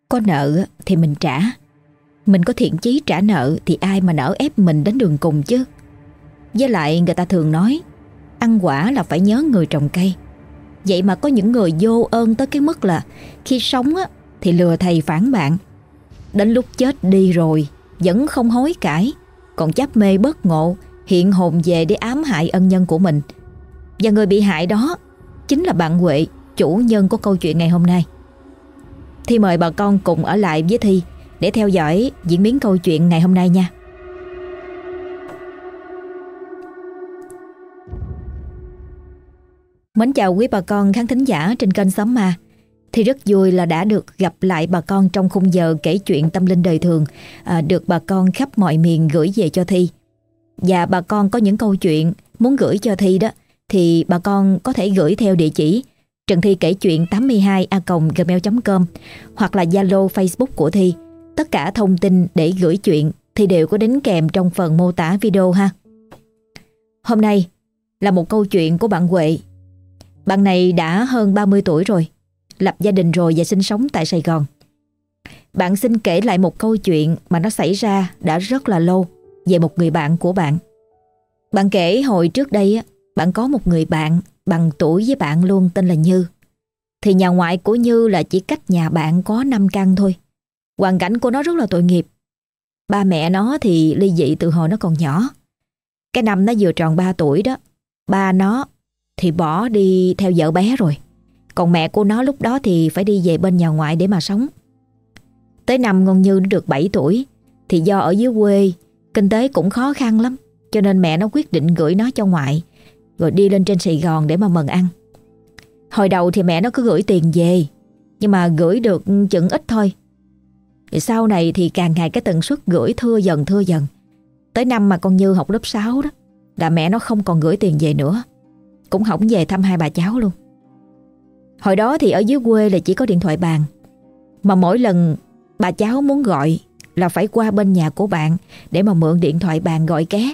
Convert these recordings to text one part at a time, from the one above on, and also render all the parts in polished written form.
Có nợ thì mình trả. Mình có thiện chí trả nợ thì ai mà nỡ ép mình đến đường cùng chứ. Với lại người ta thường nói ăn quả là phải nhớ người trồng cây. Vậy mà có những người vô ơn tới cái mức là khi sống thì lừa thầy phản bạn, đến lúc chết đi rồi vẫn không hối cải, còn chấp mê bất ngộ hiện hồn về để ám hại ân nhân của mình. Và người bị hại đó chính là bạn Huệ, chủ nhân của câu chuyện ngày hôm nay. Thi mời bà con cùng ở lại với Thi để theo dõi diễn biến câu chuyện ngày hôm nay nha. Mến chào quý bà con khán thính giả trên kênh Xóm Ma. Thì rất vui là đã được gặp lại bà con trong khung giờ kể chuyện tâm linh đời thường, được bà con khắp mọi miền gửi về cho Thi. Và bà con có những câu chuyện muốn gửi cho Thi đó, thì bà con có thể gửi theo địa chỉ Trần Thi kể chuyện 82a@gmail.com hoặc là Zalo, Facebook của Thi. Tất cả thông tin để gửi chuyện thì đều có đính kèm trong phần mô tả video ha. Hôm nay là một câu chuyện của bạn Huệ. Bạn này đã hơn 30 tuổi rồi, lập gia đình rồi và sinh sống tại Sài Gòn. Bạn xin kể lại một câu chuyện mà nó xảy ra đã rất là lâu về một người bạn của bạn. Bạn kể hồi trước đây bạn có một người bạn bằng tuổi với bạn luôn tên là Như. Thì nhà ngoại của Như là chỉ cách nhà bạn có 5 căn thôi. Hoàn cảnh của nó rất là tội nghiệp. Ba mẹ nó thì ly dị từ hồi nó còn nhỏ. Cái năm nó vừa tròn 3 tuổi đó, ba nó thì bỏ đi theo vợ bé rồi. Còn mẹ của nó lúc đó thì phải đi về bên nhà ngoại để mà sống. Tới năm con Như nó được 7 tuổi thì do ở dưới quê kinh tế cũng khó khăn lắm, cho nên mẹ nó quyết định gửi nó cho ngoại, rồi đi lên trên Sài Gòn để mà mần ăn. Hồi đầu thì mẹ nó cứ gửi tiền về, nhưng mà gửi được chừng ít thôi. Thì sau này thì càng ngày cái tần suất gửi thưa dần. Tới năm mà con Như học lớp 6 đó, là mẹ nó không còn gửi tiền về nữa, cũng không về thăm hai bà cháu luôn. Hồi đó thì ở dưới quê là chỉ có điện thoại bàn, mà mỗi lần bà cháu muốn gọi là phải qua bên nhà của bạn để mà mượn điện thoại bàn gọi ké.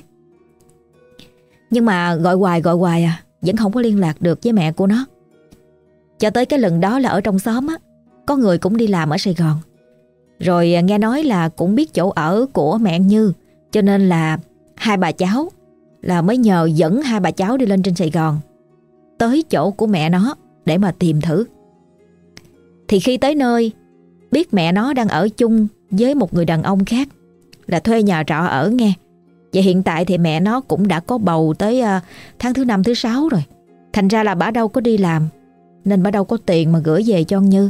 Nhưng mà gọi hoài vẫn không có liên lạc được với mẹ của nó. Cho tới cái lần đó là ở trong xóm có người cũng đi làm ở Sài Gòn, rồi nghe nói là cũng biết chỗ ở của mẹ Như, cho nên là hai bà cháu là mới nhờ dẫn hai bà cháu đi lên trên Sài Gòn tới chỗ của mẹ nó để mà tìm thử. Thì khi tới nơi biết mẹ nó đang ở chung với một người đàn ông khác, là thuê nhà trọ ở nghe. Và hiện tại thì mẹ nó cũng đã có bầu tới tháng thứ 5 thứ 6 rồi. Thành ra là bả đâu có đi làm, nên bả đâu có tiền mà gửi về cho Như.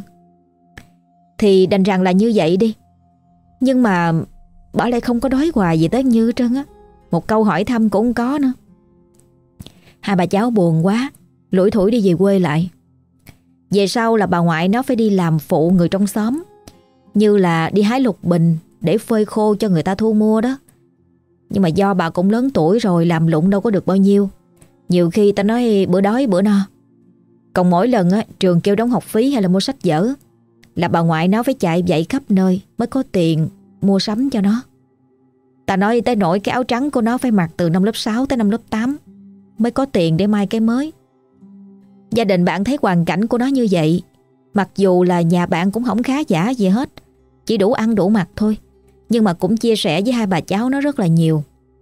Thì đành rằng là như vậy đi. Nhưng mà bả lại không có đói hoài gì tới Như hết trơn á. Một câu hỏi thăm cũng không có nữa. Hai bà cháu buồn quá, lủi thủi đi về quê lại. Về sau là bà ngoại nó phải đi làm phụ người trong xóm, như là đi hái lục bình để phơi khô cho người ta thu mua đó. Nhưng mà do bà cũng lớn tuổi rồi, làm lụng đâu có được bao nhiêu. Nhiều khi ta nói bữa đói bữa no. Còn mỗi lần trường kêu đóng học phí hay là mua sách vở là bà ngoại nó phải chạy vậy khắp nơi mới có tiền mua sắm cho nó. Ta nói tới nỗi cái áo trắng của nó phải mặc từ năm lớp 6 tới năm lớp 8 mới có tiền để may cái mới. Gia đình bạn thấy hoàn cảnh của nó như vậy, mặc dù là nhà bạn cũng không khá giả gì hết, chỉ đủ ăn đủ mặc thôi, nhưng mà cũng chia sẻ với hai bà cháu nó rất là nhiều.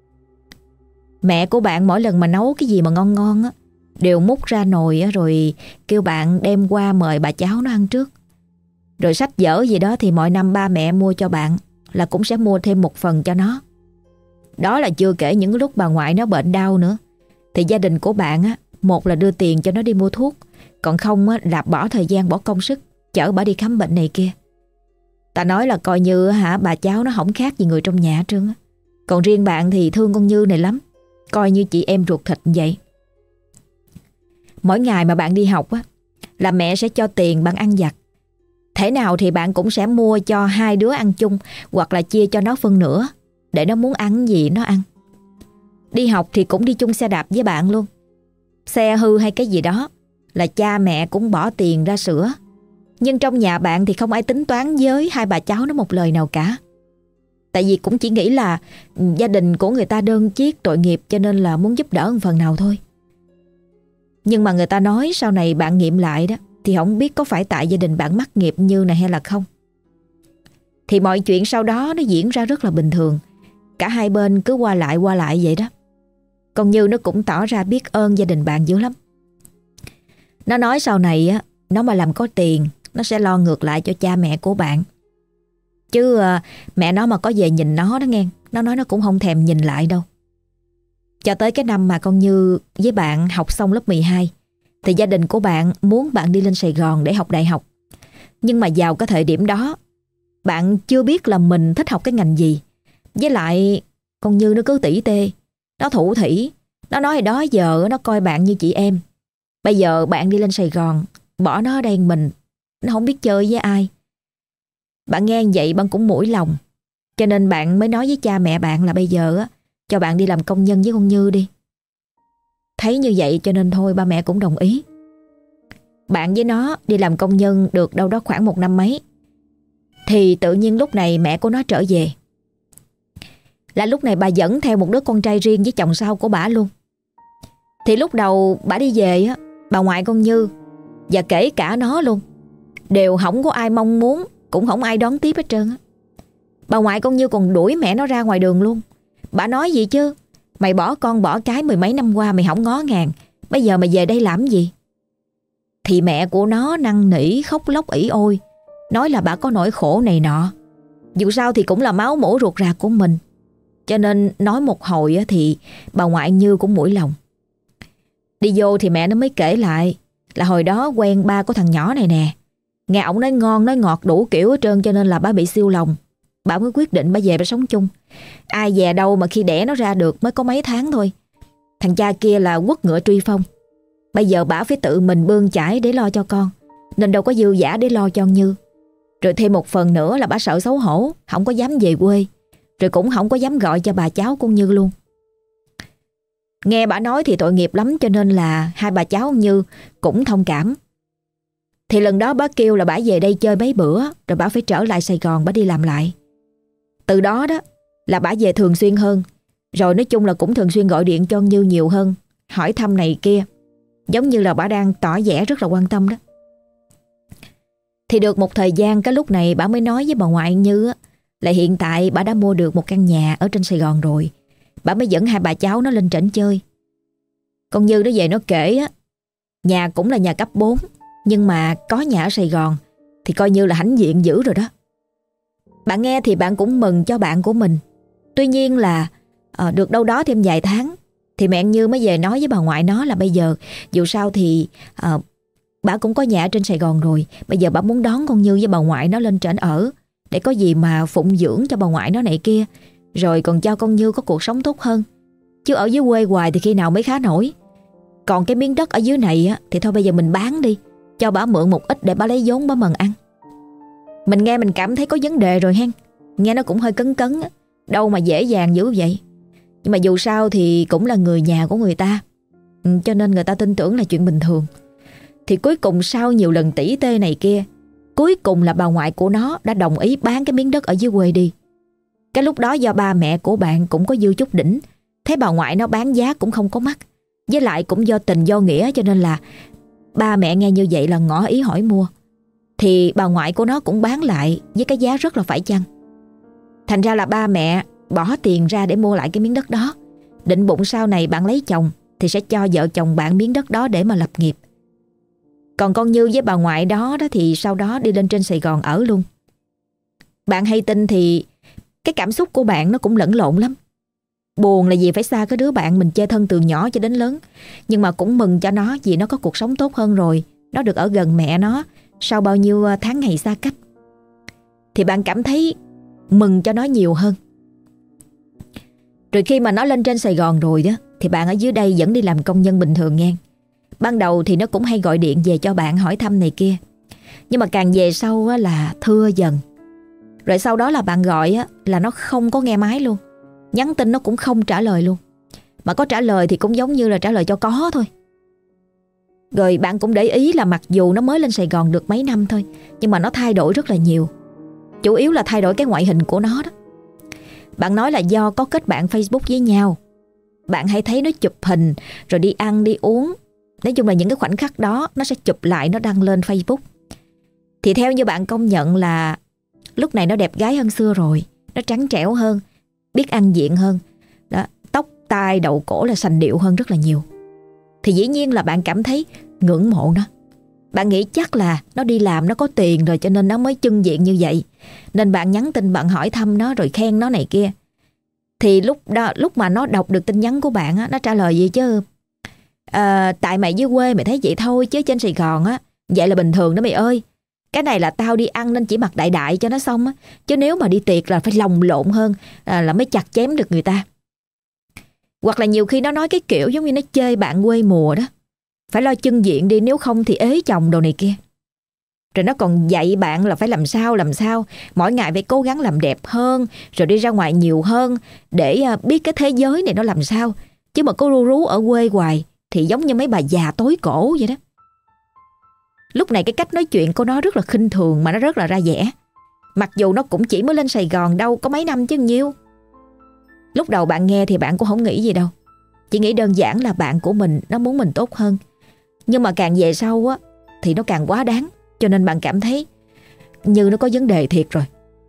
Mẹ của bạn mỗi lần mà nấu cái gì mà ngon ngon đều múc ra nồi rồi kêu bạn đem qua mời bà cháu nó ăn trước. Rồi sách vở gì đó thì mỗi năm ba mẹ mua cho bạn là cũng sẽ mua thêm một phần cho nó. Đó là chưa kể những lúc bà ngoại nó bệnh đau nữa, thì gia đình của bạn một là đưa tiền cho nó đi mua thuốc, còn không là bỏ thời gian bỏ công sức chở bà đi khám bệnh này kia. Ta nói là coi như bà cháu nó không khác gì người trong nhà hết trơn á. Còn riêng bạn thì thương con Như này lắm, coi như chị em ruột thịt vậy. Mỗi ngày mà bạn đi học là mẹ sẽ cho tiền bạn ăn vặt. Thế nào thì bạn cũng sẽ mua cho hai đứa ăn chung, hoặc là chia cho nó phân nửa để nó muốn ăn gì nó ăn. Đi học thì cũng đi chung xe đạp với bạn luôn. Xe hư hay cái gì đó là cha mẹ cũng bỏ tiền ra sửa. Nhưng trong nhà bạn thì không ai tính toán với hai bà cháu nó một lời nào cả. Tại vì cũng chỉ nghĩ là gia đình của người ta đơn chiếc tội nghiệp, cho nên là muốn giúp đỡ một phần nào thôi. Nhưng mà người ta nói sau này bạn nghiệm lại đó, thì không biết có phải tại gia đình bạn mắc nghiệp Như này hay là không. Thì mọi chuyện sau đó nó diễn ra rất là bình thường. Cả hai bên cứ qua lại vậy đó. Con Như nó cũng tỏ ra biết ơn gia đình bạn dữ lắm. Nó nói sau này á, nó mà làm có tiền, nó sẽ lo ngược lại cho cha mẹ của bạn. Chứ mẹ nó mà có về nhìn nó đó nghe, nó nói nó cũng không thèm nhìn lại đâu. Cho tới cái năm mà con Như với bạn học xong lớp 12 thì gia đình của bạn muốn bạn đi lên Sài Gòn để học đại học. Nhưng mà vào cái thời điểm đó bạn chưa biết là mình thích học cái ngành gì. Với lại con Như nó cứ tỉ tê, nó thủ thỉ, nó nói đó giờ nó coi bạn như chị em. Bây giờ bạn đi lên Sài Gòn, bỏ nó ở đây mình, nó không biết chơi với ai. Bạn nghe vậy bạn cũng mũi lòng. Cho nên bạn mới nói với cha mẹ bạn là bây giờ á, cho bạn đi làm công nhân với con Như đi. Thấy như vậy cho nên thôi ba mẹ cũng đồng ý. Bạn với nó đi làm công nhân được đâu đó khoảng 1 năm mấy. Thì tự nhiên lúc này mẹ của nó trở về. Là lúc này bà dẫn theo một đứa con trai riêng với chồng sau của bà luôn. Thì lúc đầu bà đi về á, bà ngoại con Như và kể cả nó luôn đều không có ai mong muốn, cũng không ai đón tiếp hết trơn á. Bà ngoại con Như còn đuổi mẹ nó ra ngoài đường luôn. Bà nói gì chứ, mày bỏ con bỏ cái 10 mấy năm qua mày không ngó ngàng, bây giờ mày về đây làm gì? Thì mẹ của nó năn nỉ khóc lóc ỉ ôi, nói là bà có nỗi khổ này nọ. Dù sao thì cũng là máu mủ ruột rà của mình. Cho nên nói một hồi thì bà ngoại Như cũng mũi lòng. Đi vô thì mẹ nó mới kể lại là hồi đó quen ba của thằng nhỏ này nè. Nghe ổng nói ngon nói ngọt đủ kiểu hết trơn, cho nên là bà bị siêu lòng. Bà mới quyết định bà về bà sống chung. Ai dè đâu mà khi đẻ nó ra được mới có mấy tháng thôi, thằng cha kia là quất ngựa truy phong. Bây giờ bà phải tự mình bươn chải để lo cho con, nên đâu có dư dả để lo cho Như. Rồi thêm một phần nữa là bà sợ xấu hổ, không có dám về quê, rồi cũng không có dám gọi cho bà cháu con Như luôn. Nghe bà nói thì tội nghiệp lắm, cho nên là hai bà cháu Như cũng thông cảm. Thì lần đó bà kêu là bà về đây chơi mấy bữa, rồi bà phải trở lại Sài Gòn bà đi làm lại. Từ đó đó là bà về thường xuyên hơn. Rồi nói chung là cũng thường xuyên gọi điện cho Như nhiều hơn, hỏi thăm này kia, giống như là bà đang tỏ vẻ rất là quan tâm đó. Thì được một thời gian, cái lúc này bà mới nói với bà ngoại Như là hiện tại bà đã mua được một căn nhà ở trên Sài Gòn rồi. Bà mới dẫn hai bà cháu nó lên trển chơi. Con Như nó về nó kể á, nhà cũng là nhà cấp 4, nhưng mà có nhà ở Sài Gòn thì coi như là hãnh diện dữ rồi đó. Bạn nghe thì bạn cũng mừng cho bạn của mình. Tuy nhiên là được đâu đó thêm vài tháng thì mẹ Như mới về nói với bà ngoại nó là bây giờ dù sao thì bà cũng có nhà ở trên Sài Gòn rồi. Bây giờ bà muốn đón con Như với bà ngoại nó lên trển ở, để có gì mà phụng dưỡng cho bà ngoại nó này kia, rồi còn cho con Như có cuộc sống tốt hơn. Chứ ở dưới quê hoài thì khi nào mới khá nổi. Còn cái miếng đất ở dưới này thì thôi bây giờ mình bán đi, cho bà mượn một ít để bà lấy vốn bà mần ăn. Mình nghe mình cảm thấy có vấn đề rồi hen. Nghe nó cũng hơi cấn cấn á, đâu mà dễ dàng dữ vậy. Nhưng mà dù sao thì cũng là người nhà của người ta, cho nên người ta tin tưởng là chuyện bình thường. Thì cuối cùng sau nhiều lần tỉ tê này kia, cuối cùng là bà ngoại của nó đã đồng ý bán cái miếng đất ở dưới quê đi. Cái lúc đó do ba mẹ của bạn cũng có dư chút đỉnh, thấy bà ngoại nó bán giá cũng không có mắc, với lại cũng do tình do nghĩa, cho nên là ba mẹ nghe như vậy là ngỏ ý hỏi mua. Thì bà ngoại của nó cũng bán lại với cái giá rất là phải chăng. Thành ra là ba mẹ bỏ tiền ra để mua lại cái miếng đất đó, định bụng sau này bạn lấy chồng thì sẽ cho vợ chồng bạn miếng đất đó để mà lập nghiệp. Còn con Như với bà ngoại đó thì sau đó đi lên trên Sài Gòn ở luôn. Bạn hay tin thì cái cảm xúc của bạn nó cũng lẫn lộn lắm. Buồn là vì phải xa cái đứa bạn mình chơi thân từ nhỏ cho đến lớn, nhưng mà cũng mừng cho nó vì nó có cuộc sống tốt hơn rồi, nó được ở gần mẹ nó sau bao nhiêu tháng ngày xa cách. Thì bạn cảm thấy mừng cho nó nhiều hơn. Rồi khi mà nó lên trên Sài Gòn rồi đó, thì bạn ở dưới đây vẫn đi làm công nhân bình thường nghe. Ban đầu thì nó cũng hay gọi điện về cho bạn hỏi thăm này kia, nhưng mà càng về sau là thưa dần. Rồi sau đó là bạn gọi là nó không có nghe máy luôn, nhắn tin nó cũng không trả lời luôn, mà có trả lời thì cũng giống như là trả lời cho có thôi. Rồi bạn cũng để ý là mặc dù nó mới lên Sài Gòn được mấy năm thôi, nhưng mà nó thay đổi rất là nhiều. Chủ yếu là thay đổi cái ngoại hình của nó đó. Bạn nói là do có kết bạn Facebook với nhau, bạn hay thấy nó chụp hình rồi đi ăn đi uống. Nói chung là những cái khoảnh khắc đó nó sẽ chụp lại, nó đăng lên Facebook. Thì theo như bạn công nhận là Lúc này nó đẹp gái hơn xưa rồi, nó trắng trẻo hơn, biết ăn diện hơn đó, tóc tai đầu cổ là sành điệu hơn rất là nhiều. Thì dĩ nhiên là bạn cảm thấy ngưỡng mộ nó. Bạn nghĩ chắc là nó đi làm, nó có tiền rồi cho nên nó mới chưng diện như vậy. Nên bạn nhắn tin, bạn hỏi thăm nó rồi khen nó này kia. Thì lúc mà nó đọc được tin nhắn của bạn á, nó trả lời gì chứ: tại mày dưới quê mày thấy vậy thôi, chứ trên Sài Gòn á vậy là bình thường đó mày ơi. Cái này là tao đi ăn nên chỉ mặc đại đại cho nó xong á, chứ nếu mà đi tiệc là phải lồng lộn hơn, là mới chặt chém được người ta. Hoặc là nhiều khi nó nói cái kiểu giống như nó chê bạn quê mùa đó, phải lo chưng diện đi, nếu không thì ế chồng đồ này kia. Rồi nó còn dạy bạn là phải làm sao mỗi ngày phải cố gắng làm đẹp hơn, rồi đi ra ngoài nhiều hơn để biết cái thế giới này nó làm sao. Chứ mà có ru rú ở quê hoài thì giống như mấy bà già tối cổ vậy đó. Lúc này cái cách nói chuyện của nó rất là khinh thường, mà nó rất là ra vẻ. Mặc dù nó cũng chỉ mới lên Sài Gòn đâu có mấy năm chứ nhiêu. Lúc đầu bạn nghe thì bạn cũng không nghĩ gì đâu, chỉ nghĩ đơn giản là bạn của mình nó muốn mình tốt hơn. Nhưng mà càng về sau á thì nó càng quá đáng, cho nên bạn cảm thấy như nó có vấn đề thiệt rồi.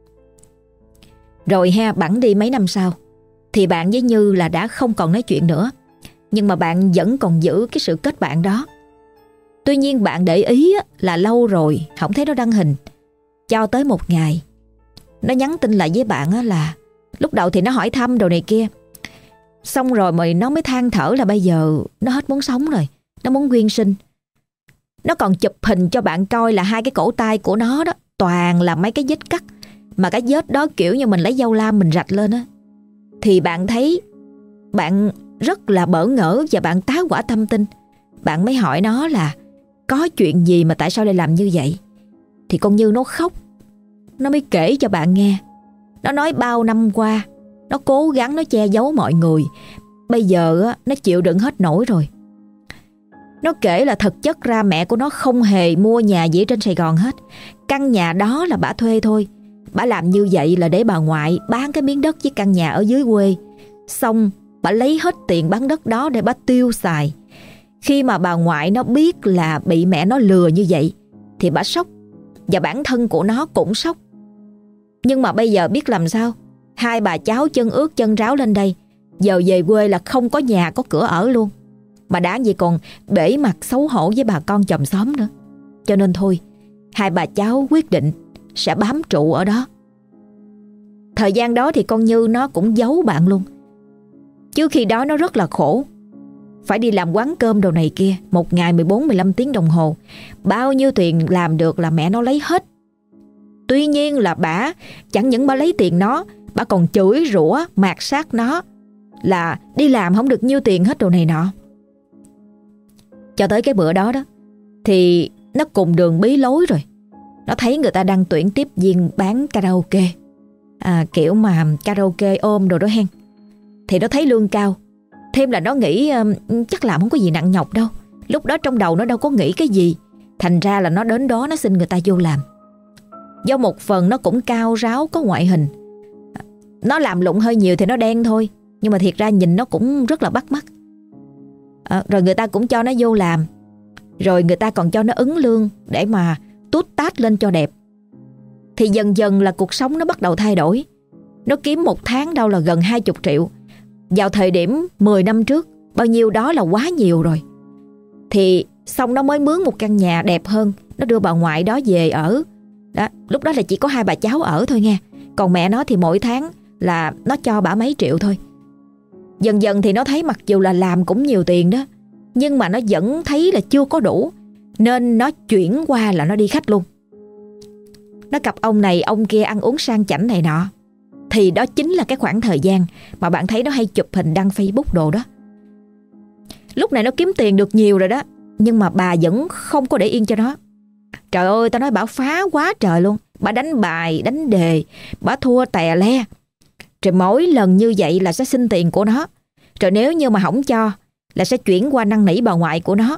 Rồi ha, bẵng đi mấy năm sau thì bạn với Như là đã không còn nói chuyện nữa, nhưng mà bạn vẫn còn giữ cái sự kết bạn đó. Tuy nhiên bạn để ý là lâu rồi không thấy nó đăng hình. Cho tới một ngày nó nhắn tin lại với bạn là lúc đầu thì nó hỏi thăm đồ này kia, xong rồi nó mới than thở là bây giờ nó hết muốn sống rồi, nó muốn quyên sinh. Nó còn chụp hình cho bạn coi là hai cái cổ tay của nó đó toàn là mấy cái vết cắt, mà cái vết đó kiểu như mình lấy dao lam mình rạch lên á. Thì bạn thấy bạn rất là bỡ ngỡ và bạn tá hỏa tâm tinh. Bạn mới hỏi nó là có chuyện gì mà tại sao lại làm như vậy. Thì con Như nó khóc, nó mới kể cho bạn nghe. Nó nói bao năm qua nó cố gắng nó che giấu mọi người, bây giờ nó chịu đựng hết nổi rồi. Nó kể là thực chất ra mẹ của nó không hề mua nhà gì trên Sài Gòn hết. Căn nhà đó là bả thuê thôi. Bả làm như vậy là để bà ngoại bán cái miếng đất với căn nhà ở dưới quê. Xong bả lấy hết tiền bán đất đó để bả tiêu xài. Khi mà bà ngoại nó biết là bị mẹ nó lừa như vậy thì bả sốc, và bản thân của nó cũng sốc. Nhưng mà bây giờ biết làm sao, hai bà cháu chân ướt chân ráo lên đây, giờ về quê là không có nhà có cửa ở luôn, mà đã gì còn bể mặt xấu hổ với bà con chòm xóm nữa. Cho nên thôi, hai bà cháu quyết định sẽ bám trụ ở đó. Thời gian đó thì con Như nó cũng giấu bạn luôn, chứ khi đó nó rất là khổ, phải đi làm quán cơm đồ này kia, một ngày 14-15 tiếng đồng hồ. Bao nhiêu tiền làm được là mẹ nó lấy hết. Tuy nhiên là bả chẳng những bả lấy tiền nó, bả còn chửi rủa mạt sát nó là đi làm không được nhiêu tiền hết đồ này nọ. Cho tới cái bữa đó đó thì nó cùng đường bí lối rồi. Nó thấy người ta đang tuyển tiếp viên bán karaoke, kiểu mà karaoke ôm đồ đó hen. Thì nó thấy lương cao, thêm là nó nghĩ chắc làm không có gì nặng nhọc đâu. Lúc đó trong đầu nó đâu có nghĩ cái gì, thành ra là nó đến đó nó xin người ta vô làm. Do một phần nó cũng cao ráo, có ngoại hình, nó làm lụng hơi nhiều thì nó đen thôi, nhưng mà thiệt ra nhìn nó cũng rất là bắt mắt. Rồi người ta cũng cho nó vô làm, rồi người ta còn cho nó ứng lương để mà tút tát lên cho đẹp. Thì dần dần là cuộc sống nó bắt đầu thay đổi. Nó kiếm một tháng đâu là gần 20 triệu. Vào thời điểm 10 năm trước, bao nhiêu đó là quá nhiều rồi. Thì xong nó mới mướn một căn nhà đẹp hơn, nó đưa bà ngoại đó về ở đó. Lúc đó là chỉ có hai bà cháu ở thôi nha. Còn mẹ nó thì mỗi tháng là nó cho bả mấy triệu thôi. Dần dần thì nó thấy mặc dù là làm cũng nhiều tiền đó, nhưng mà nó vẫn thấy là chưa có đủ, nên nó chuyển qua là nó đi khách luôn. Nó gặp ông này ông kia ăn uống sang chảnh này nọ. Thì đó chính là cái khoảng thời gian mà bạn thấy nó hay chụp hình đăng Facebook đồ đó. Lúc này nó kiếm tiền được nhiều rồi đó, nhưng mà bà vẫn không có để yên cho nó. Trời ơi, tao nói bà phá quá trời luôn. Bà đánh bài, đánh đề, bà thua tè le. Rồi mỗi lần như vậy là sẽ xin tiền của nó. Rồi nếu như mà không cho là sẽ chuyển qua năn nỉ bà ngoại của nó.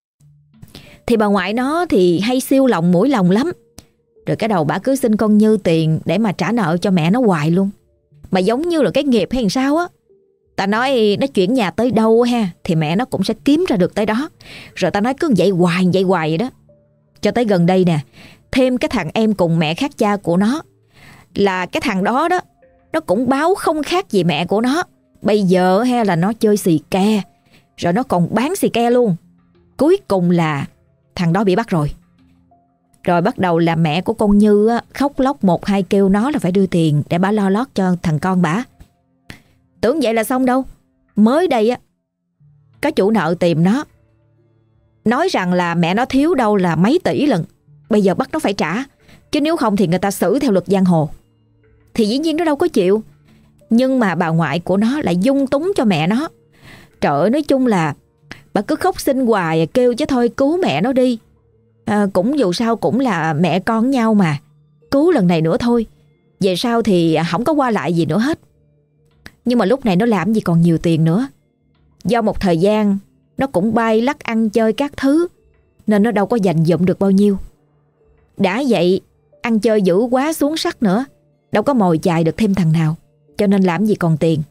Thì bà ngoại nó thì hay siêu lòng mũi lòng lắm. Rồi cái đầu bà cứ xin con Như tiền để mà trả nợ cho mẹ nó hoài luôn. Mà giống như là cái nghiệp hay sao á. Ta nói nó chuyển nhà tới đâu ha thì mẹ nó cũng sẽ kiếm ra được tới đó. Rồi ta nói cứ vậy hoài vậy đó. Cho tới gần đây nè, thêm cái thằng em cùng mẹ khác cha của nó là cái thằng đó đó, nó cũng báo không khác gì mẹ của nó. Bây giờ hay là nó chơi xì ke, rồi nó còn bán xì ke luôn. Cuối cùng là thằng đó bị bắt rồi. Rồi bắt đầu là mẹ của con Như á, khóc lóc một hai kêu nó là phải đưa tiền để bà lo lót cho thằng con bà. Tưởng vậy là xong đâu. Mới đây á, có chủ nợ tìm nó, nói rằng là mẹ nó thiếu đâu là mấy tỷ lần. Bây giờ bắt nó phải trả, chứ nếu không thì người ta xử theo luật giang hồ. Thì dĩ nhiên nó đâu có chịu. Nhưng mà bà ngoại của nó lại dung túng cho mẹ nó. Trời ơi, nói chung là bà cứ khóc xin hoài, kêu chứ thôi cứu mẹ nó đi. Cũng dù sao cũng là mẹ con nhau mà, cứu lần này nữa thôi, về sau thì không có qua lại gì nữa hết. Nhưng mà lúc này nó làm gì còn nhiều tiền nữa. Do một thời gian nó cũng bay lắc ăn chơi các thứ, nên nó đâu có dành dụm được bao nhiêu. Đã vậy ăn chơi dữ quá xuống sắc nữa, đâu có mồi chài được thêm thằng nào, cho nên làm gì còn tiền.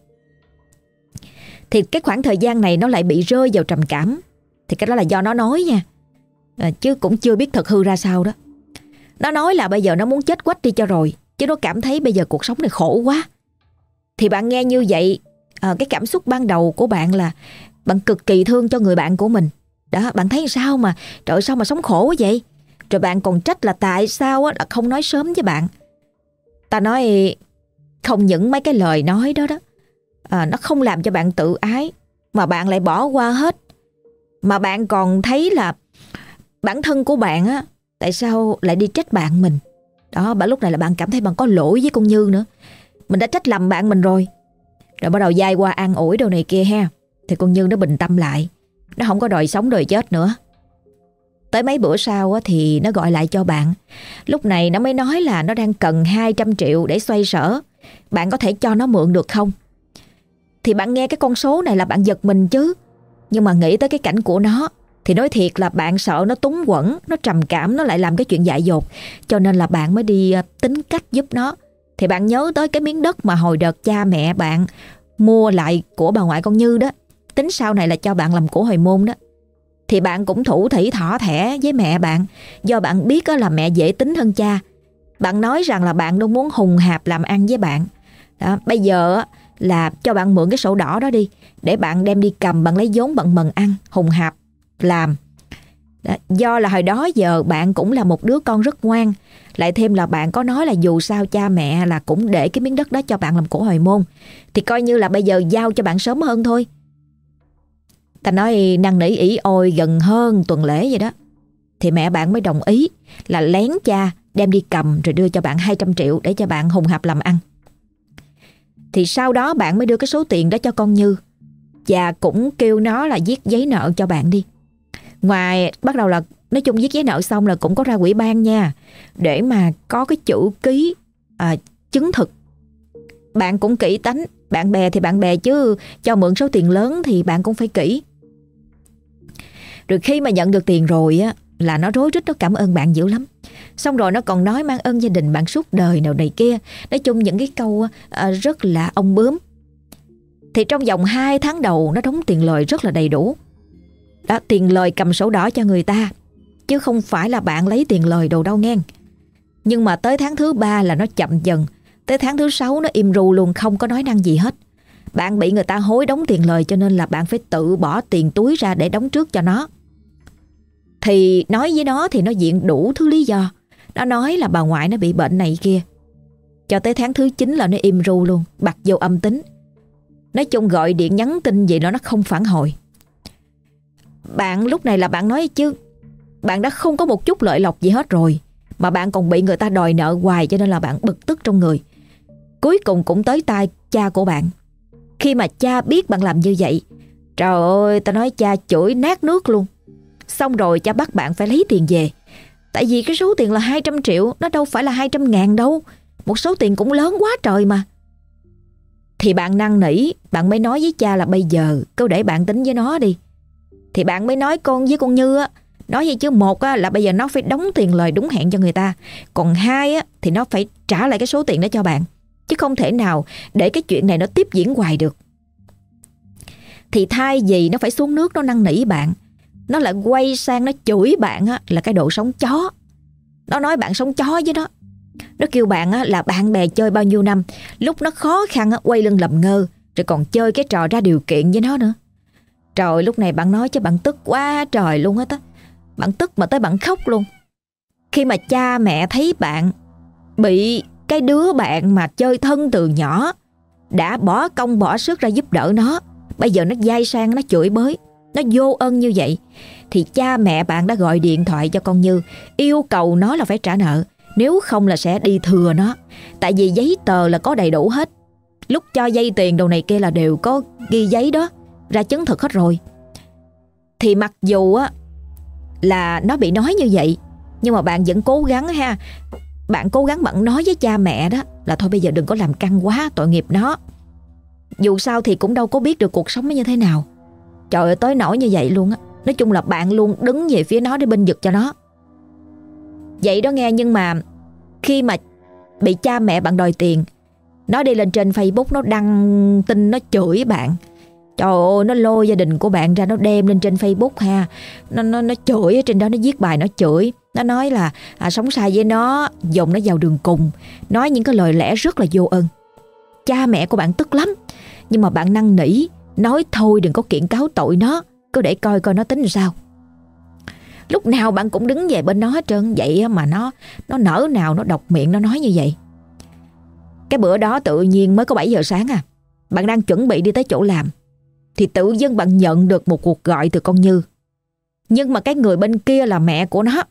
Thì cái khoảng thời gian này nó lại bị rơi vào trầm cảm. Thì cái đó là do nó nói nha, chứ cũng chưa biết thật hư ra sao đó. Nó nói là bây giờ nó muốn chết quách đi cho rồi, chứ nó cảm thấy bây giờ cuộc sống này khổ quá. Thì bạn nghe như vậy, cái cảm xúc ban đầu của bạn là bạn cực kỳ thương cho người bạn của mình. Đó, bạn thấy sao mà trời, sao mà sống khổ quá vậy. Rồi bạn còn trách là tại sao là không nói sớm với bạn. Ta nói không những mấy cái lời nói đó nó không làm cho bạn tự ái, mà bạn lại bỏ qua hết. Mà bạn còn thấy là bản thân của bạn á, tại sao lại đi trách bạn mình. Đó, lúc này là bạn cảm thấy bạn có lỗi với con Như nữa. Mình đã trách lầm bạn mình rồi. Rồi bắt đầu dai qua an ủi đồ này kia ha. Thì con Như nó bình tâm lại, nó không có đòi sống đòi chết nữa. Tới mấy bữa sau á, thì nó gọi lại cho bạn. Lúc này nó mới nói là nó đang cần 200 triệu để xoay sở. Bạn có thể cho nó mượn được không? Thì bạn nghe cái con số này là bạn giật mình chứ. Nhưng mà nghĩ tới cái cảnh của nó, thì nói thiệt là bạn sợ nó túng quẫn, nó trầm cảm, nó lại làm cái chuyện dại dột. Cho nên là bạn mới đi tính cách giúp nó. Thì bạn nhớ tới cái miếng đất mà hồi đợt cha mẹ bạn mua lại của bà ngoại con Như đó, tính sau này là cho bạn làm của hồi môn đó. Thì bạn cũng thủ thỉ thỏ thẻ với mẹ bạn. Do bạn biết là mẹ dễ tính hơn cha. Bạn nói rằng là bạn đâu muốn hùng hạp làm ăn với bạn đó. Bây giờ là cho bạn mượn cái sổ đỏ đó đi, để bạn đem đi cầm, bạn lấy vốn bạn mần ăn, hùng hạp làm đó. Do là hồi đó giờ bạn cũng là một đứa con rất ngoan. Lại thêm là bạn có nói là dù sao cha mẹ là cũng để cái miếng đất đó cho bạn làm của hồi môn, thì coi như là bây giờ giao cho bạn sớm hơn thôi. Ta nói năn nỉ ỉ ôi gần hơn tuần lễ vậy đó. Thì mẹ bạn mới đồng ý là lén cha đem đi cầm, rồi đưa cho bạn 200 triệu để cho bạn hùng hạp làm ăn. Thì sau đó bạn mới đưa cái số tiền đó cho con Như, và cũng kêu nó là viết giấy nợ cho bạn đi. Ngoài bắt đầu là nói chung viết giấy nợ xong là cũng có ra ủy ban nha, để mà có cái chữ ký chứng thực. Bạn cũng kỹ tánh, bạn bè thì bạn bè chứ cho mượn số tiền lớn thì bạn cũng phải kỹ. Rồi khi mà nhận được tiền rồi á, là nó rối rít, nó cảm ơn bạn dữ lắm. Xong rồi nó còn nói mang ơn gia đình bạn suốt đời nào này kia. Nói chung những cái câu rất là ông bướm. Thì trong vòng 2 tháng đầu nó đóng tiền lời rất là đầy đủ. Đó, tiền lời cầm sổ đỏ cho người ta, chứ không phải là bạn lấy tiền lời đồ đâu nghe. Nhưng mà tới tháng thứ 3 là nó chậm dần. Tới tháng thứ 6 nó im ru luôn, không có nói năng gì hết. Bạn bị người ta hối đóng tiền lời, cho nên là bạn phải tự bỏ tiền túi ra để đóng trước cho nó. Thì nói với nó thì nó diện đủ thứ lý do. Nó nói là bà ngoại nó bị bệnh này kia. Cho tới tháng thứ 9 là nó im ru luôn, bật vô âm tính. Nói chung gọi điện nhắn tin gì nó không phản hồi. Bạn lúc này là bạn nói chứ, bạn đã không có một chút lợi lộc gì hết rồi, mà bạn còn bị người ta đòi nợ hoài, cho nên là bạn bực tức trong người. Cuối cùng cũng tới tai cha của bạn. Khi mà cha biết bạn làm như vậy, trời ơi, ta nói cha chửi nát nước luôn. Xong rồi cha bắt bạn phải lấy tiền về. Tại vì cái số tiền là 200 triệu, nó đâu phải là 200.000 đâu. Một số tiền cũng lớn quá trời mà. Thì bạn năn nỉ, bạn mới nói với cha là bây giờ cứ để bạn tính với nó đi. Thì bạn mới nói với con Như á, nói vậy chứ một á, là bây giờ nó phải đóng tiền lời đúng hẹn cho người ta. Còn hai á, thì nó phải trả lại cái số tiền đó cho bạn. Chứ không thể nào để cái chuyện này nó tiếp diễn hoài được. Thì thay vì nó phải xuống nước nó năn nỉ bạn, nó lại quay sang nó chửi bạn á, là cái độ sống chó. Nó nói bạn sống chó với nó. Nó kêu bạn á, là bạn bè chơi bao nhiêu năm, lúc nó khó khăn á, quay lưng làm ngơ, rồi còn chơi cái trò ra điều kiện với nó nữa. Trời, lúc này bạn nói chứ bạn tức quá trời luôn hết á. Bạn tức mà tới bạn khóc luôn. Khi mà cha mẹ thấy bạn bị cái đứa bạn mà chơi thân từ nhỏ, đã bỏ công bỏ sức ra giúp đỡ nó, bây giờ nó dai sang nó chửi bới, nó vô ơn như vậy, thì cha mẹ bạn đã gọi điện thoại cho con Như, yêu cầu nó là phải trả nợ, nếu không là sẽ đi thừa nó. Tại vì giấy tờ là có đầy đủ hết, lúc cho vay tiền đồ này kia là đều có ghi giấy đó, ra chứng thực hết rồi. Thì mặc dù á là nó bị nói như vậy, nhưng mà bạn vẫn cố gắng ha. Bạn cố gắng bạn nói với cha mẹ đó là thôi bây giờ đừng có làm căng quá, tội nghiệp nó. Dù sao thì cũng đâu có biết được cuộc sống nó như thế nào. Trời ơi, tới nỗi như vậy luôn á. Nói chung là bạn luôn đứng về phía nó để bênh vực cho nó. Vậy đó nghe, nhưng mà khi mà bị cha mẹ bạn đòi tiền, nó đi lên trên Facebook nó đăng tin nó chửi bạn. Trời ơi, nó lôi gia đình của bạn ra, nó đem lên trên Facebook ha. Nó chửi ở trên đó, nó viết bài nó chửi. Nó nói là sống sai với nó, dồn nó vào đường cùng, nói những cái lời lẽ rất là vô ơn. Cha mẹ của bạn tức lắm, nhưng mà bạn năn nỉ, nói thôi đừng có kiện cáo tội nó, cứ để coi coi nó tính sao. Lúc nào bạn cũng đứng về bên nó hết trơn. Vậy mà nó nỡ nào nó độc miệng nó nói như vậy. Cái bữa đó tự nhiên mới có 7 giờ sáng à, bạn đang chuẩn bị đi tới chỗ làm, thì tự dưng bạn nhận được một cuộc gọi từ con Như. Nhưng mà cái người bên kia là mẹ của nó.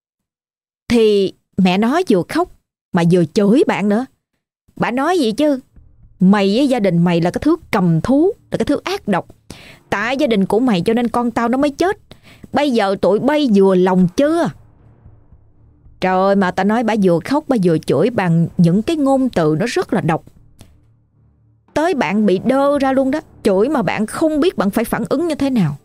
Thì mẹ nó vừa khóc mà vừa chửi bạn nữa. Bà nói gì chứ: mày với gia đình mày là cái thứ cầm thú, là cái thứ ác độc. Tại gia đình của mày cho nên con tao nó mới chết. Bây giờ tụi bay vừa lòng chưa? Trời ơi, mà ta nói bà vừa khóc bà vừa chửi bằng những cái ngôn từ nó rất là độc. Tới bạn bị đơ ra luôn đó. Chửi mà bạn không biết bạn phải phản ứng như thế nào.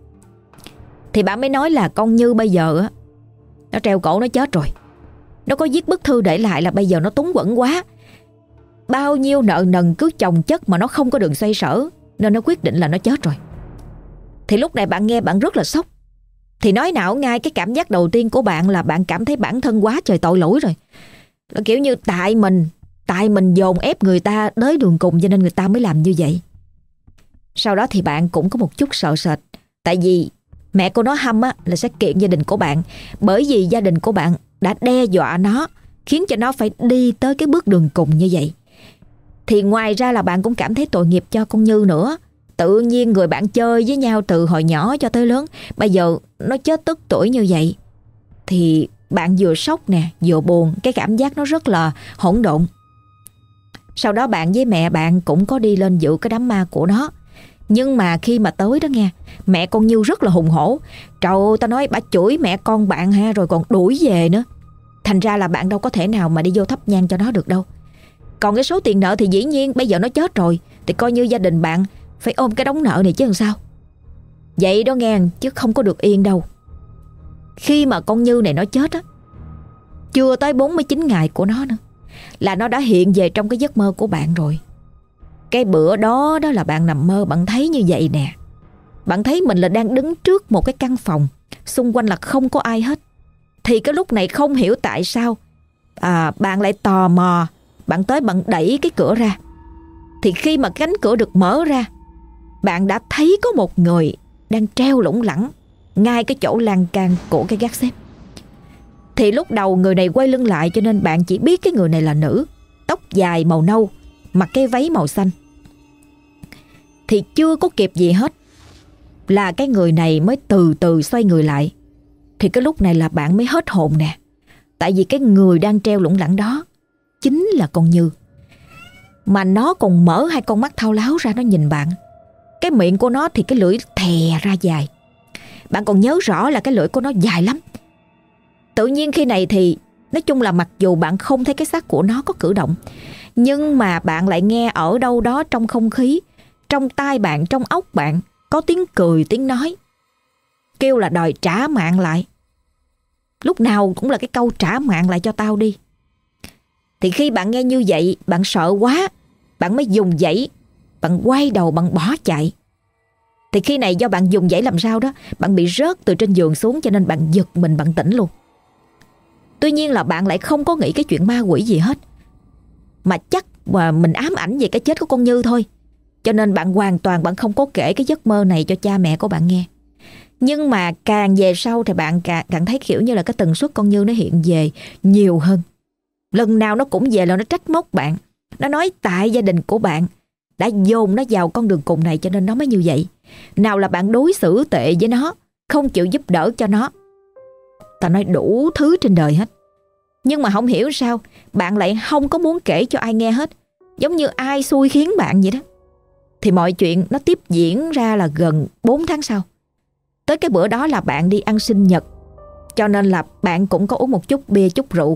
Thì bạn mới nói là con Như bây giờ á, nó treo cổ nó chết rồi. Nó có viết bức thư để lại là bây giờ nó túng quẫn quá, bao nhiêu nợ nần cứ chồng chất mà nó không có đường xoay sở, nên nó quyết định là nó chết rồi. Thì lúc này bạn nghe bạn rất là sốc. Thì nói nào ngay, cái cảm giác đầu tiên của bạn là bạn cảm thấy bản thân quá trời tội lỗi rồi. Là kiểu như tại mình dồn ép người ta tới đường cùng cho nên người ta mới làm như vậy. Sau đó thì bạn cũng có một chút sợ sệt. Tại vì mẹ của nó hăm á, là sẽ kiện gia đình của bạn, bởi vì gia đình của bạn đã đe dọa nó, khiến cho nó phải đi tới cái bước đường cùng như vậy. Thì ngoài ra là bạn cũng cảm thấy tội nghiệp cho con Như nữa. Tự nhiên người bạn chơi với nhau từ hồi nhỏ cho tới lớn, bây giờ nó chết tức tuổi như vậy. Thì bạn vừa sốc nè, vừa buồn, cái cảm giác nó rất là hỗn độn. Sau đó bạn với mẹ bạn cũng có đi lên dự cái đám ma của nó. Nhưng mà khi mà tới đó nghe, mẹ con Như rất là hùng hổ. Trời ơi, ta nói bà chửi mẹ con bạn ha, rồi còn đuổi về nữa. Thành ra là bạn đâu có thể nào mà đi vô thắp nhang cho nó được đâu. Còn cái số tiền nợ thì dĩ nhiên bây giờ nó chết rồi, thì coi như gia đình bạn phải ôm cái đống nợ này chứ làm sao. Vậy đó nghe, chứ không có được yên đâu. Khi mà con Như này nó chết á, chưa tới 49 ngày của nó nữa, là nó đã hiện về trong cái giấc mơ của bạn rồi. Cái bữa đó đó là bạn nằm mơ, bạn thấy như vậy nè. Bạn thấy mình là đang đứng trước một cái căn phòng, xung quanh là không có ai hết. Thì cái lúc này không hiểu tại sao bạn lại tò mò, bạn tới bạn đẩy cái cửa ra. Thì khi mà cánh cửa được mở ra, bạn đã thấy có một người đang treo lủng lẳng ngay cái chỗ lan can của cái gác xếp. Thì lúc đầu người này quay lưng lại, cho nên bạn chỉ biết cái người này là nữ, tóc dài màu nâu, mặc cái váy màu xanh. Thì chưa có kịp gì hết là cái người này mới từ từ xoay người lại. Thì cái lúc này là bạn mới hết hồn nè. Tại vì cái người đang treo lủng lẳng đó chính là con Như. Mà nó còn mở hai con mắt thao láo ra, nó nhìn bạn. Cái miệng của nó thì cái lưỡi thè ra dài. Bạn còn nhớ rõ là cái lưỡi của nó dài lắm. Tự nhiên khi này thì nói chung là mặc dù bạn không thấy cái xác của nó có cử động, nhưng mà bạn lại nghe ở đâu đó trong không khí, trong tai bạn, trong óc bạn có tiếng cười, tiếng nói, kêu là đòi trả mạng lại. Lúc nào cũng là cái câu trả mạng lại cho tao đi. Thì khi bạn nghe như vậy, bạn sợ quá, bạn mới dùng dãy, bạn quay đầu bạn bỏ chạy. Thì khi này do bạn dùng dãy làm sao đó, bạn bị rớt từ trên giường xuống, cho nên bạn giật mình, bạn tỉnh luôn. Tuy nhiên là bạn lại không có nghĩ cái chuyện ma quỷ gì hết, mà chắc mà mình ám ảnh về cái chết của con Như thôi. Cho nên bạn hoàn toàn bạn không có kể cái giấc mơ này cho cha mẹ của bạn nghe. Nhưng mà càng về sau thì bạn càng thấy kiểu như là cái tần suất con Như nó hiện về nhiều hơn. Lần nào nó cũng về là nó trách móc bạn. Nó nói tại gia đình của bạn đã dồn nó vào con đường cùng này cho nên nó mới như vậy. Nào là bạn đối xử tệ với nó, không chịu giúp đỡ cho nó. Ta nói đủ thứ trên đời hết. Nhưng mà không hiểu sao bạn lại không có muốn kể cho ai nghe hết. Giống như ai xui khiến bạn vậy đó. Thì mọi chuyện nó tiếp diễn ra là gần 4 tháng sau. Tới cái bữa đó là bạn đi ăn sinh nhật, cho nên là bạn cũng có uống một chút bia chút rượu.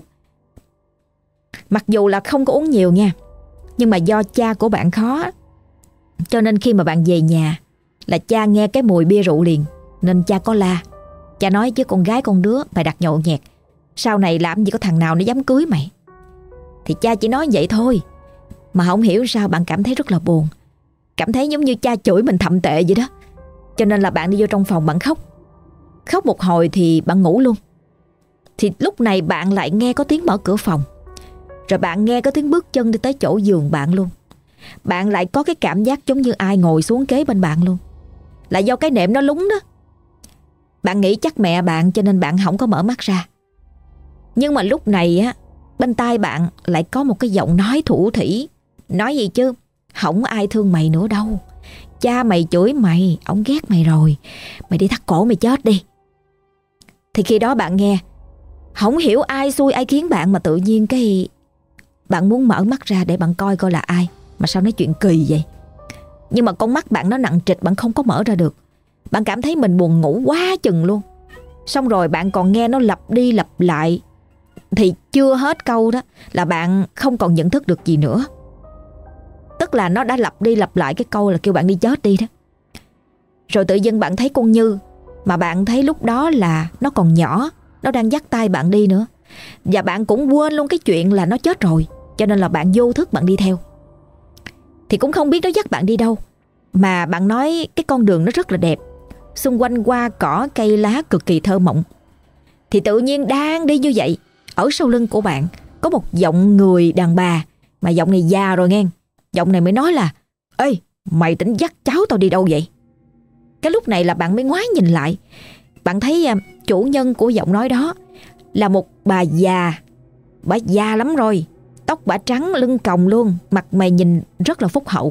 Mặc dù là không có uống nhiều nha, nhưng mà do cha của bạn khó, cho nên khi mà bạn về nhà là cha nghe cái mùi bia rượu liền. Nên cha có la. Cha nói chứ con gái con đứa mày đặt nhậu nhẹt, sau này làm gì có thằng nào nó dám cưới mày. Thì cha chỉ nói vậy thôi, mà không hiểu sao bạn cảm thấy rất là buồn, cảm thấy giống như cha chửi mình thậm tệ vậy đó. Cho nên là bạn đi vô trong phòng bạn khóc. Khóc một hồi thì bạn ngủ luôn. Thì lúc này bạn lại nghe có tiếng mở cửa phòng, rồi bạn nghe có tiếng bước chân đi tới chỗ giường bạn luôn. Bạn lại có cái cảm giác giống như ai ngồi xuống kế bên bạn luôn. Là do cái nệm nó lúng đó. Bạn nghĩ chắc mẹ bạn cho nên bạn không có mở mắt ra. Nhưng mà lúc này á, bên tai bạn lại có một cái giọng nói thủ thỉ. Nói gì chứ, không ai thương mày nữa đâu. Cha mày chửi mày, ông ghét mày rồi. Mày đi thắt cổ mày chết đi. Thì khi đó bạn nghe, không hiểu ai xui ai khiến bạn mà tự nhiên cái bạn muốn mở mắt ra để bạn coi coi là ai. Mà sao nói chuyện kỳ vậy. Nhưng mà con mắt bạn nó nặng trịch, bạn không có mở ra được. Bạn cảm thấy mình buồn ngủ quá chừng luôn. Xong rồi bạn còn nghe nó lặp đi lặp lại. Thì chưa hết câu đó là bạn không còn nhận thức được gì nữa. Tức là nó đã lặp đi lặp lại cái câu là kêu bạn đi chết đi đó. Rồi tự dưng bạn thấy con Như, mà bạn thấy lúc đó là nó còn nhỏ, nó đang dắt tay bạn đi nữa. Và bạn cũng quên luôn cái chuyện là nó chết rồi. Cho nên là bạn vô thức bạn đi theo. Thì cũng không biết nó dắt bạn đi đâu. Mà bạn nói cái con đường nó rất là đẹp, xung quanh hoa cỏ cây lá cực kỳ thơ mộng. Thì tự nhiên đang đi như vậy, ở sau lưng của bạn có một giọng người đàn bà. Mà giọng này già rồi nghe. Giọng này mới nói là: ê, mày tính dắt cháu tao đi đâu vậy? Cái lúc này là bạn mới ngoái nhìn lại. Bạn thấy chủ nhân của giọng nói đó là một bà già. Bà già lắm rồi, tóc bả trắng lưng còng luôn, mặt mày nhìn rất là phúc hậu.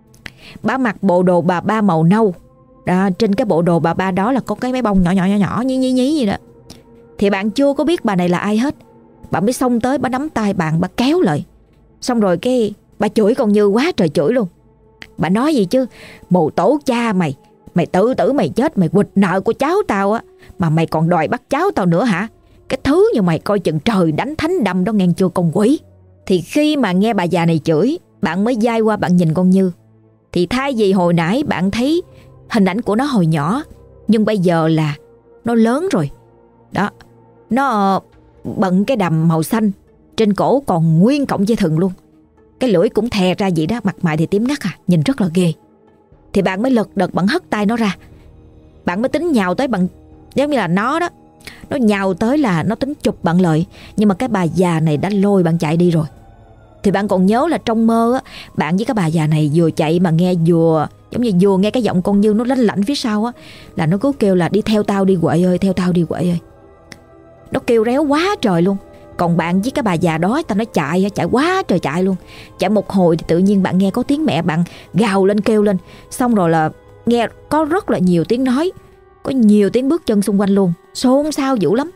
Bà mặc bộ đồ bà ba màu nâu đó, trên cái bộ đồ bà ba đó là có cái máy bông nhỏ nhỏ nhỏ nhỏ nhí nhí nhí gì đó. Thì bạn chưa có biết bà này là ai hết. Bạn mới xông tới, bà nắm tay bạn, bà kéo lại. Xong rồi cái bà chửi con Như quá trời chửi luôn. Bà nói gì chứ: mồ tổ cha mày, mày tự tử mày chết, mày quỵt nợ của cháu tao á, mà mày còn đòi bắt cháu tao nữa hả? Cái thứ như mày coi chừng trời đánh thánh đâm đó nghe chưa con quỷ. Thì khi mà nghe bà già này chửi, bạn mới dai qua bạn nhìn con Như. Thì thay vì hồi nãy bạn thấy hình ảnh của nó hồi nhỏ, nhưng bây giờ là nó lớn rồi. Đó, nó bận cái đầm màu xanh, trên cổ còn nguyên cọng dây thừng luôn. Cái lưỡi cũng thè ra vậy đó, mặt mày thì tím ngắt nhìn rất là ghê. Thì bạn mới lật đật bạn hất tay nó ra. Bạn mới tính nhào tới bạn, giống như là nó đó, nó nhào tới là nó tính chụp bạn lợi. Nhưng mà cái bà già này đã lôi bạn chạy đi rồi. Thì bạn còn nhớ là trong mơ á, bạn với cái bà già này vừa chạy mà nghe vừa giống như vừa nghe cái giọng con Như nó lanh lảnh phía sau á, là nó cứ kêu là đi theo tao đi Huệ ơi, theo tao đi Huệ ơi. Nó kêu réo quá trời luôn. Còn bạn với cái bà già đó, ta nói chạy quá trời chạy luôn. Chạy một hồi thì tự nhiên bạn nghe có tiếng mẹ bạn gào lên kêu lên. Xong rồi là nghe có rất là nhiều tiếng nói, có nhiều tiếng bước chân xung quanh luôn, xôn xao dữ lắm.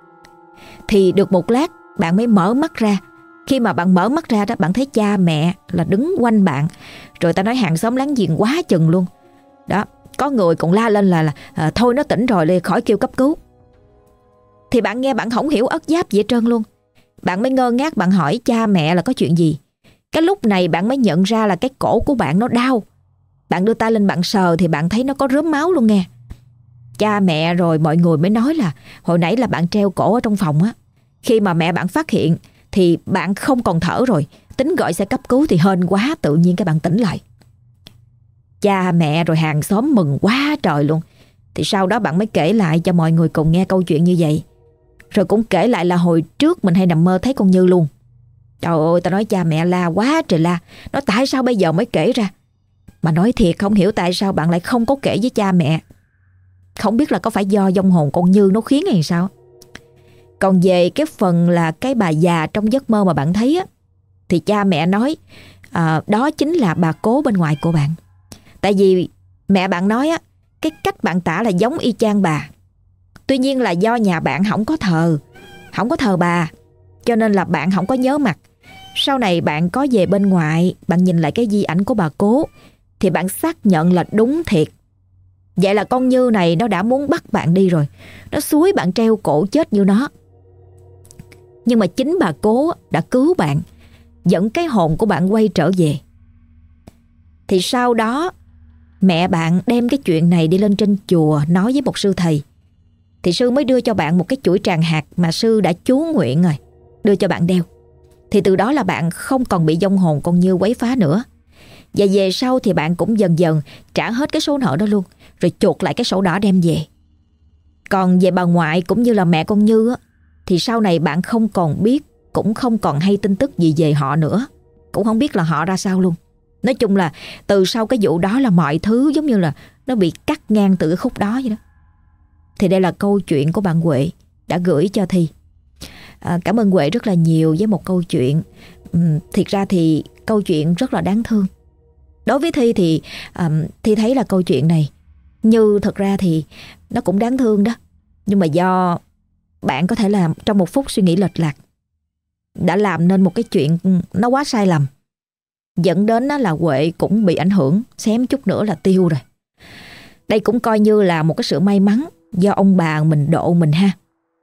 Thì được một lát bạn mới mở mắt ra. Khi mà bạn mở mắt ra đó, bạn thấy cha mẹ là đứng quanh bạn. Rồi ta nói hàng xóm láng giềng quá chừng luôn. Đó, có người còn la lên là thôi nó tỉnh rồi, khỏi kêu cấp cứu. Thì bạn nghe bạn không hiểu ớt giáp gì hết trơn luôn. Bạn mới ngơ ngác bạn hỏi cha mẹ là có chuyện gì. Cái lúc này bạn mới nhận ra là cái cổ của bạn nó đau. Bạn đưa tay lên bạn sờ thì bạn thấy nó có rớm máu luôn nghe. Cha mẹ rồi mọi người mới nói là hồi nãy là bạn treo cổ ở trong phòng á. Khi mà mẹ bạn phát hiện thì bạn không còn thở rồi, tính gọi xe cấp cứu thì hên quá, tự nhiên cái bạn tỉnh lại. Cha mẹ rồi hàng xóm mừng quá trời luôn. Thì sau đó bạn mới kể lại cho mọi người cùng nghe câu chuyện như vậy. Rồi cũng kể lại là hồi trước mình hay nằm mơ thấy con Như luôn. Trời ơi, tao nói cha mẹ la quá trời la. Nói tại sao bây giờ mới kể ra. Mà nói thiệt không hiểu tại sao bạn lại không có kể với cha mẹ. Không biết là có phải do vong hồn con Như nó khiến hay sao. Còn về cái phần là cái bà già trong giấc mơ mà bạn thấy á, thì cha mẹ nói đó chính là bà cố bên ngoài của bạn. Tại vì mẹ bạn nói á, cái cách bạn tả là giống y chang bà. Tuy nhiên là do nhà bạn không có thờ bà, cho nên là bạn không có nhớ mặt. Sau này bạn có về bên ngoài, bạn nhìn lại cái di ảnh của bà cố thì bạn xác nhận là đúng thiệt. Vậy là con Như này nó đã muốn bắt bạn đi rồi. Nó xúi bạn treo cổ chết như nó. Nhưng mà chính bà cố đã cứu bạn, dẫn cái hồn của bạn quay trở về. Thì sau đó mẹ bạn đem cái chuyện này đi lên trên chùa nói với một sư thầy. Thì sư mới đưa cho bạn một cái chuỗi tràng hạt mà sư đã chú nguyện rồi, đưa cho bạn đeo. Thì từ đó là bạn không còn bị vong hồn con Như quấy phá nữa. Và về sau thì bạn cũng dần dần trả hết cái số nợ đó luôn, rồi chuộc lại cái sổ đỏ đem về. Còn về bà ngoại cũng như là mẹ con Như á, thì sau này bạn không còn biết, cũng không còn hay tin tức gì về họ nữa. Cũng không biết là họ ra sao luôn. Nói chung là từ sau cái vụ đó là mọi thứ giống như là nó bị cắt ngang từ cái khúc đó vậy đó. Thì đây là câu chuyện của bạn Huệ đã gửi cho Thi. Cảm ơn Huệ rất là nhiều với một câu chuyện. Thiệt ra thì câu chuyện rất là đáng thương. Đối với Thi thì Thi thấy là câu chuyện này Như thật ra thì nó cũng đáng thương đó. Nhưng mà do bạn có thể là trong một phút suy nghĩ lệch lạc đã làm nên một cái chuyện nó quá sai lầm, dẫn đến là Huệ cũng bị ảnh hưởng, xém chút nữa là tiêu rồi. Đây cũng coi như là một cái sự may mắn do ông bà mình độ mình ha.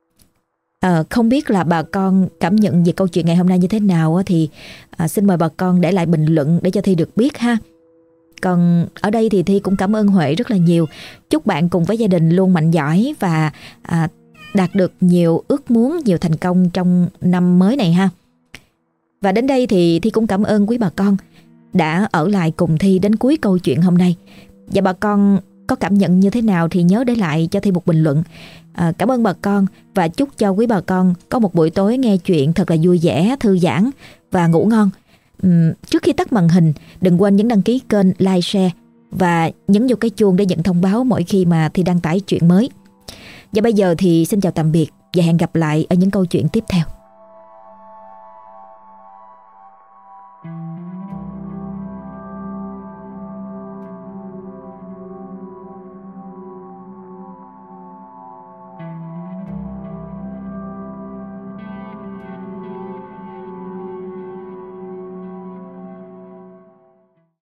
Không biết là bà con cảm nhận về câu chuyện ngày hôm nay như thế nào thì xin mời bà con để lại bình luận để cho Thi được biết ha. Còn ở đây thì Thi cũng cảm ơn Huệ rất là nhiều. Chúc bạn cùng với gia đình luôn mạnh giỏi và đạt được nhiều ước muốn, nhiều thành công trong năm mới này ha. Và đến đây thì Thi cũng cảm ơn quý bà con đã ở lại cùng Thi đến cuối câu chuyện hôm nay. Và bà con có cảm nhận như thế nào thì nhớ để lại cho Thi một bình luận. Cảm ơn bà con và chúc cho quý bà con có một buổi tối nghe chuyện thật là vui vẻ, thư giãn và ngủ ngon. Trước khi tắt màn hình, đừng quên nhấn đăng ký kênh, like, share và nhấn vào cái chuông để nhận thông báo mỗi khi mà Thi đăng tải chuyện mới. Và bây giờ thì xin chào tạm biệt và hẹn gặp lại ở những câu chuyện tiếp theo.